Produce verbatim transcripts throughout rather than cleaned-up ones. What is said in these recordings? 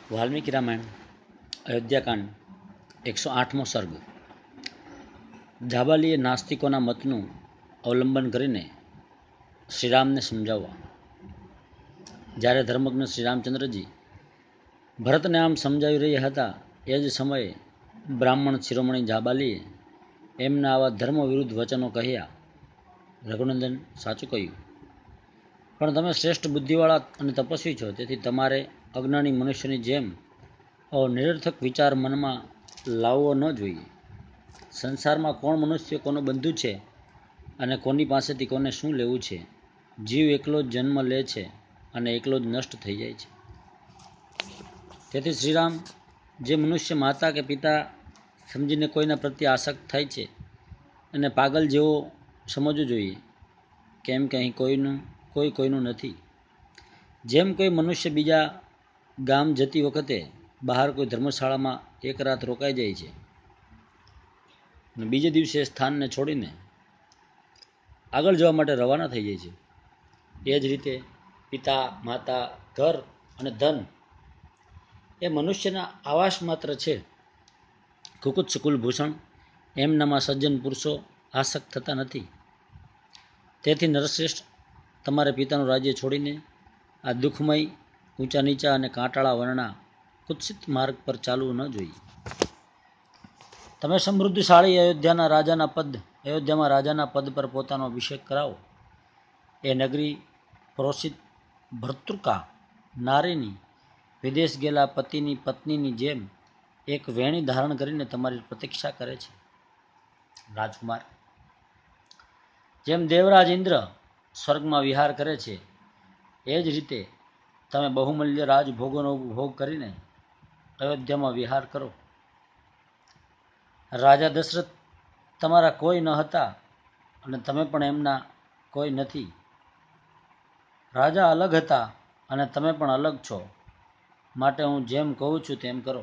વાલ્મીકી રામાયણ અયોધ્યાકાંડ એકસો આઠમો સર્ગ. જાબાલીએ નાસ્તિકોના મતનું અવલંબન કરીને શ્રીરામને સમજાવવા. જ્યારે ધર્મજ્ઞ શ્રી રામચંદ્રજી ભરતને આમ સમજાવી રહ્યા હતા એ જ સમયે બ્રાહ્મણ શિરોમણી જાબાલીએ એમના આવા ધર્મ વિરુદ્ધ વચનો કહ્યા. રઘુનંદન સાચું કહ્યું, પણ તમે શ્રેષ્ઠ બુદ્ધિવાળા અને તપસ્વી છો, તેથી તમારે અજ્ઞાની મનુષ્યની જેમ નિરર્થક વિચાર મનમાં લાવવો ન જોઈએ. સંસારમાં કોણ મનુષ્ય કોનો બંધુ છે અને કોની પાસેથી કોને શું લેવું છે? જીવ એકલો જ જન્મ લે છે અને એકલો જ નષ્ટ થઈ જાય છે. તેથી શ્રીરામ, જે મનુષ્ય માતા કે પિતા સમજીને કોઈના પ્રત્યે આસક્ત થાય છે અને પાગલ જેવો સમજવું જોઈએ, કેમ કે અહીં કોઈનું કોઈ કોઈનું નથી. જેમ કોઈ મનુષ્ય બીજા ગામ જતી વખતે બહાર કોઈ ધર્મશાળામાં એક રાત રોકાઈ જાય છે અને બીજે દિવસે સ્થાનને છોડીને આગળ જવા માટે રવાના થઈ જાય છે, એ જ રીતે પિતા, માતા, ઘર અને ધન એ મનુષ્યના આવાસ માત્ર છે. કુકુત્સ કુલભૂષણ એમનામાં સજ્જન પુરુષો આસક્ત થતા નથી. તેથી નરશ્રેષ્ઠ, તમારે પિતાનું રાજ્ય છોડીને આ દુઃખમય, ઊંચા નીચા અને કાંટાળા વર્ણના કુત્સિત માર્ગ પર ચાલવું ન જોઈએ. તમે સમૃદ્ધિશાળી અયોધ્યાના રાજાના પદ અયોધ્યામાં રાજાના પદ પર પોતાનો અભિષેક કરાવો. એ નગરી પ્રોષિત ભર્તૃકા નારીની વિદેશ ગયેલા પતિની પત્નીની જેમ એક વેણી ધારણ કરીને તમારી પ્રતીક્ષા કરે છે. રાજકુમાર, જેમ દેવરાજ ઇન્દ્ર સ્વર્ગમાં વિહાર કરે છે, એ જ રીતે તમે બહુમૂલ્ય રાજભોગોનો ભોગ કરીને અયોધ્યામાં વિહાર કરો. રાજા દશરથ તમારા કોઈ ન હતા અને તમે પણ એમના કોઈ નથી. રાજા અલગ હતા અને તમે પણ અલગ છો, માટે હું જેમ કહું છું તેમ કરો.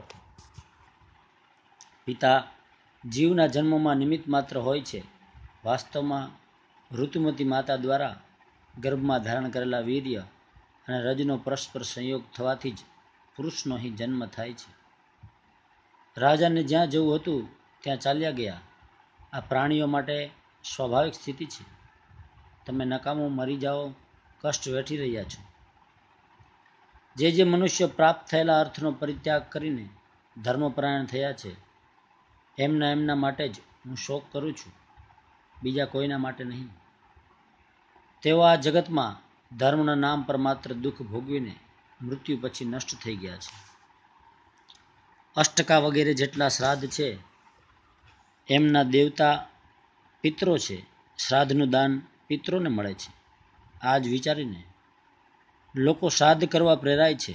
પિતા જીવના જન્મમાં નિમિત્ત માત્ર હોય છે. વાસ્તવમાં ઋતુમતી માતા દ્વારા ગર્ભમાં ધારણ કરેલા વીર્ય અને રજનો પરસ્પર સંયોગ થવાથી જ પુરુષનો અહીં જન્મ થાય છે. રાજાને જ્યાં જવું હતું ત્યાં ચાલ્યા ગયા. આ પ્રાણીઓ માટે સ્વાભાવિક સ્થિતિ છે. તમે નકામો મરી જાઓ, કષ્ટ વેઠી રહ્યા છો. જે જે મનુષ્ય પ્રાપ્ત થયેલા અર્થનો પરિત્યાગ કરીને ધર્મપરાયણ થયા છે, એમના એમના માટે જ હું શોક કરું છું, બીજા કોઈના માટે નહીં. તેઓ આ જગતમાં ધર્મના નામ પર માત્ર દુઃખ ભોગવીને મૃત્યુ પછી નષ્ટ થઈ ગયા છે. અષ્ટકા વગેરે જેટલા શ્રાદ્ધ છે એમના દેવતા પિત્રો છે. શ્રાદ્ધનું દાન પિત્રોને મળે છે. આ જ વિચારીને લોકો શ્રાદ્ધ કરવા પ્રેરાય છે.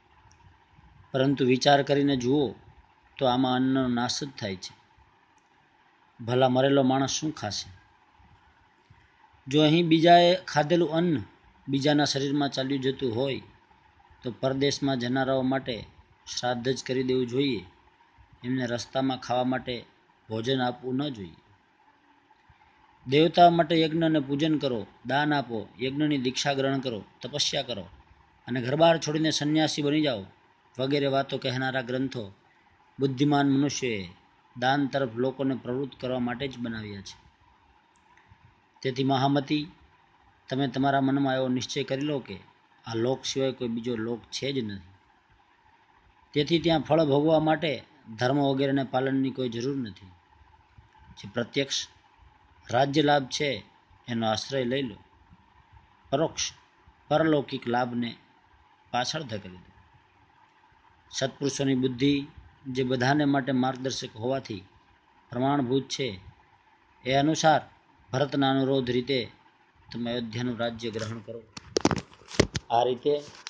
પરંતુ વિચાર કરીને જુઓ તો આમાં અન્નનો નાશ જ થાય છે. ભલા મરેલો માણસ શું ખાશે? જો અહીં બીજાએ ખાધેલું અન્ન બીજાના શરીરમાં ચાલ્યું જતું હોય તો પરદેશમાં જનારાઓ માટે શ્રાદ્ધ જ કરી દેવું જોઈએ. એમને રસ્તામાં ખાવા માટે ભોજન આપવું ન જોઈએ. દેવતાઓ માટે યજ્ઞ અને પૂજન કરો, દાન આપો, યજ્ઞની દીક્ષા ગ્રહણ કરો, તપસ્યા કરો અને ઘરબાર છોડીને સંન્યાસી બની જાઓ વગેરે વાતો કહેનારા ગ્રંથો બુદ્ધિમાન મનુષ્યોએ દાન તરફ લોકોને પ્રવૃત્ત કરવા માટે જ બનાવ્યા છે. તેથી મહામતી, તમે તમારા મનમાં એવો નિશ્ચય કરી લો કે આ લોક સિવાય કોઈ બીજો લોક છે જ નથી. તેથી ત્યાં ફળ ભોગવા માટે ધર્મ વગેરેના પાલનની કોઈ જરૂર નથી. જે પ્રત્યક્ષ રાજ્ય લાભ છે એનો આશ્રય લઈ લો. પરોક્ષ પરલૌકિક લાભને પાછળ ધકેલી દો. સત્પુરુષોની બુદ્ધિ જે બધાને માટે માર્ગદર્શક હોવાથી પ્રમાણભૂત છે, એ અનુસાર ભરતના અનુરોધ રીતે તમે અયોધ્યાનું રાજ્ય ગ્રહણ કરો. આ રીતે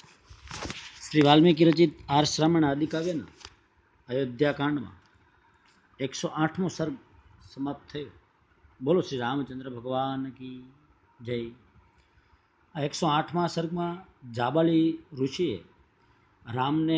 શ્રી વાલ્મીકી રચિત આર્ષ રામાયણ આદિકાવ્યના અયોધ્યાકાંડમાં એકસો આઠમો સર્ગ સમાપ્ત થયો. બોલો શ્રી રામચંદ્ર ભગવાન કી જય. આ એકસો આઠમા સર્ગમાં જાબાલી ઋષિએ રામને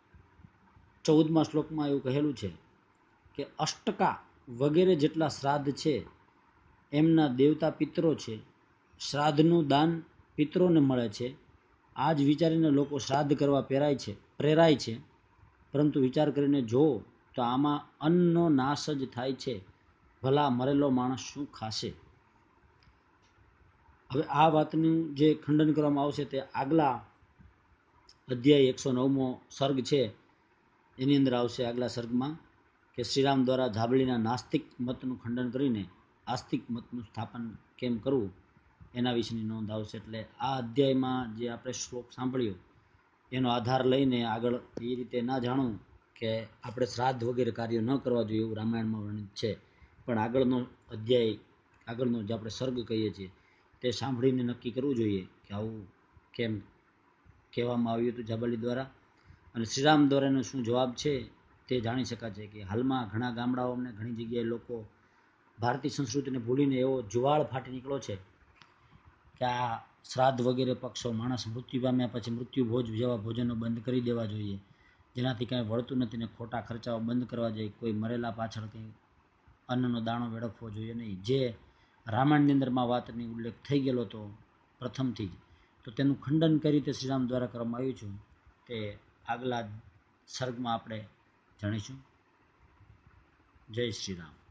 ચૌદમા શ્લોકમાં એવું કહેલું છે કે અષ્ટકા વગેરે જેટલા શ્રાદ્ધ છે એમના દેવતા પિત્રો છે. શ્રાદ્ધનું દાન પિત્રોને મળે છે. આ જ વિચારીને લોકો શ્રાદ્ધ કરવા પ્રેરાય છે પ્રેરાય છે પરંતુ વિચાર કરીને જો તો આમાં અન્નનો નાશ જ થાય છે. ભલા મરેલો માણસ શું ખાશે? હવે આ વાતનું જે ખંડન કરવામાં આવશે તે આગલા અધ્યાય એકસો નવમો સર્ગ છે એની અંદર આવશે. આગલા સર્ગમાં કે શ્રીરામ દ્વારા જાબળીના નાસ્તિક મતનું ખંડન કરીને આસ્તિક મતનું સ્થાપન કેમ કરવું એના વિશેની નોંધ આવશે. એટલે આ અધ્યાયમાં જે આપણે શ્લોક સાંભળ્યો એનો આધાર લઈને આગળ એ રીતે ના જાણવું કે આપણે શ્રાદ્ધ વગેરે કાર્યો ન કરવા જોઈએ એવું રામાયણમાં વર્ણિત છે. પણ આગળનો અધ્યાય આગળનો જે આપણે સર્ગ કહીએ છીએ તે સાંભળીને નક્કી કરવું જોઈએ કે આવું કેમ કહેવામાં આવ્યું હતું જાબાલી દ્વારા, અને શ્રીરામ દ્વારાનો શું જવાબ છે તે જાણી શકાશે. કે હાલમાં ઘણા ગામડાઓને ઘણી જગ્યાએ લોકો ભારતીય સંસ્કૃતિને ભૂલીને એવો જુવાળ ફાટી નીકળ્યો છે કે આ શ્રાદ્ધ વગેરે પક્ષો માણસ મૃત્યુ પામ્યા પછી મૃત્યુ ભોજ જેવા ભોજનો બંધ કરી દેવા જોઈએ, જેનાથી કાંઈ વળતું નથી ને ખોટા ખર્ચાઓ બંધ કરવા જોઈએ. કોઈ મરેલા પાછળ કંઈ અન્નનો દાણો વેડફવો જોઈએ નહીં. જે રામાયણની અંદરમાં વાતની ઉલ્લેખ થઈ ગયેલો હતો પ્રથમથી જ, તો તેનું ખંડન કઈ રીતે શ્રીરામ દ્વારા કરવામાં આવ્યું છે તે આગલા સર્ગમાં આપણે જાણીશું. જય શ્રી રામ.